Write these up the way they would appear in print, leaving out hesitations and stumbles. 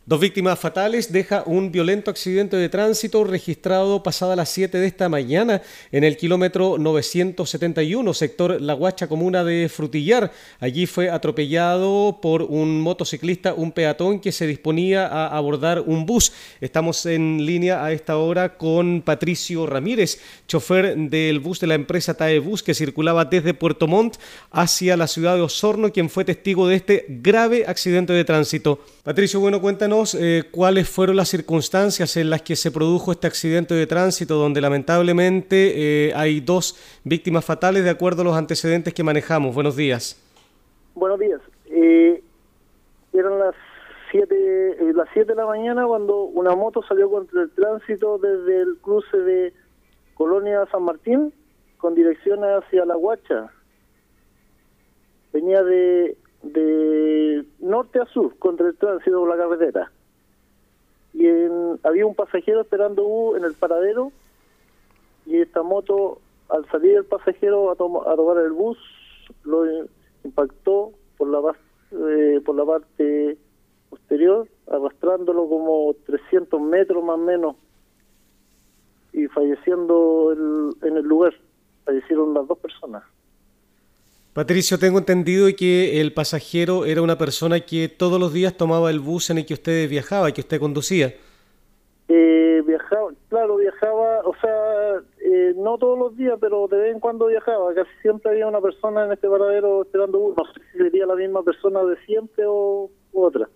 Dos víctimas fatales deja un violento accidente de tránsito registrado pasada las 7 de esta mañana en el kilómetro 971, sector La Guacha, comuna de Frutillar. Allí fue atropellado por un motociclista, un peatón que se disponía a abordar un bus. Estamos en línea a esta hora con Patricio Ramírez, chofer del bus de la empresa TAE Bus que circulaba desde Puerto Montt hacia la ciudad de Osorno, quien fue testigo de este grave accidente de tránsito. Patricio, bueno, cuéntanos cuáles fueron las circunstancias en las que se produjo este accidente de tránsito, donde lamentablemente hay dos víctimas fatales de acuerdo a los antecedentes que manejamos. Buenos días. Buenos días. Eran las 7 de la mañana cuando una moto salió contra el tránsito desde el cruce de Colonia San Martín con dirección hacia La Guacha. Venía de norte a sur contra el tránsito por la carretera. Y había un pasajero esperando en el paradero, y esta moto, al salir el pasajero a tomar el bus, lo impactó por la parte posterior, arrastrándolo como 300 metros más o menos, y falleciendo en el lugar. Fallecieron las dos personas. Patricio, tengo entendido que el pasajero era una persona que todos los días tomaba el bus en el que usted viajaba, que usted conducía. Viajaba, o sea, no todos los días, pero de vez en cuando viajaba. Casi siempre había una persona en este paradero esperando bus. No sé si sería la misma persona de siempre o otra.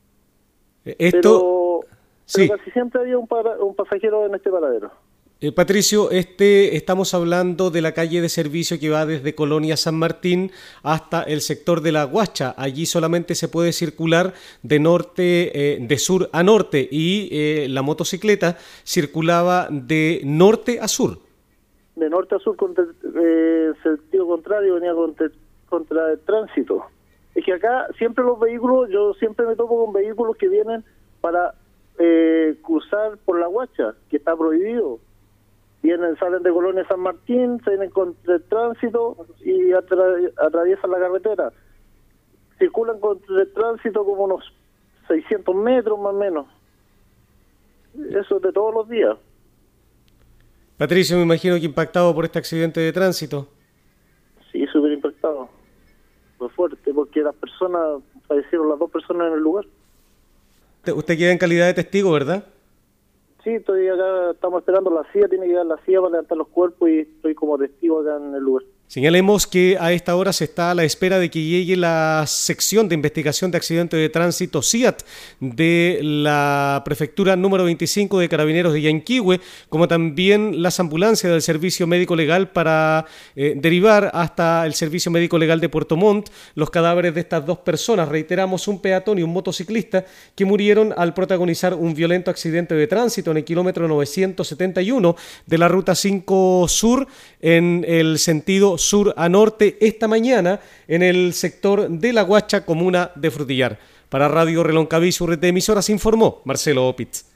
Pero casi siempre había un pasajero en este paradero. Patricio, estamos hablando de la calle de servicio que va desde Colonia San Martín hasta el sector de La Guacha. Allí solamente se puede circular de sur a norte, y la motocicleta circulaba de norte a sur. De norte a sur, contra sentido contrario, venía contra el tránsito. Es que acá siempre yo siempre me topo con vehículos que vienen para cruzar por La Guacha, que está prohibido. Salen de Colonia San Martín, se vienen contra el tránsito y atraviesan la carretera. Circulan contra el tránsito como unos 600 metros más o menos. Eso es de todos los días. Patricio, me imagino que impactado por este accidente de tránsito. Sí, súper impactado. Fue fuerte, porque fallecieron las dos personas en el lugar. Usted queda en calidad de testigo, ¿verdad? Sí, estoy acá, estamos esperando la CIA, tiene que llegar la CIA para levantar los cuerpos y estoy como testigo acá en el lugar. Señalemos que a esta hora se está a la espera de que llegue la sección de investigación de accidentes de tránsito SIAT de la prefectura número 25 de Carabineros de Yanquihue, como también las ambulancias del Servicio Médico Legal para derivar hasta el Servicio Médico Legal de Puerto Montt los cadáveres de estas dos personas. Reiteramos, un peatón y un motociclista que murieron al protagonizar un violento accidente de tránsito en el kilómetro 971 de la Ruta 5 Sur en el sentido sur a norte esta mañana en el sector de La Guacha, comuna de Frutillar. Para Radio Reloncaví, su red de emisoras, informó Marcelo Opitz.